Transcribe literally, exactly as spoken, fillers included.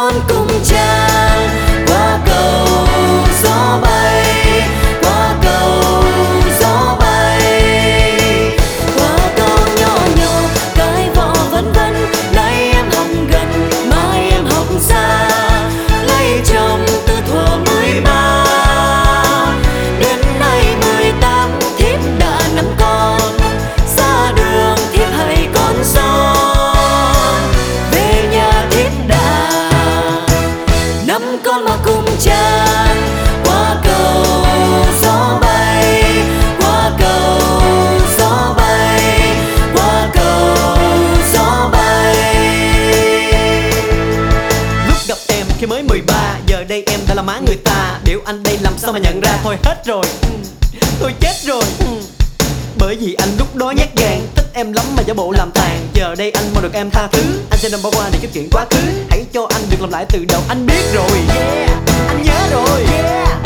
con cùng tràn qua cầu gió bay, qua cầu gió bay, qua cầu nhỏ nhỏ cái vỏ vân vân. Nay em học gần, mai em học xa, lấy chồng từ thuở mười ba đến nay mười tám. Thiếp đã nắm con, xa đường thiếp hay con son. Về nhà thiếp đã nắm con mà cùng tràn qua cầu gió bay, qua cầu gió bay, qua cầu gió bay. Lúc gặp em khi mới mười ba, giờ đây em đã là má người ta. Biểu anh đây làm sao mà nhận ra, thôi hết rồi, tôi chết rồi. Bởi vì anh lúc đó nhát gan, thích em lắm mà giả bộ làm tàn. Giờ đây anh mong được em tha thứ, anh sẽ đừng bỏ qua để cái chuyện quá khứ. Hãy cho anh được làm lại từ đầu, anh biết rồi, yeah, anh nhớ rồi, yeah.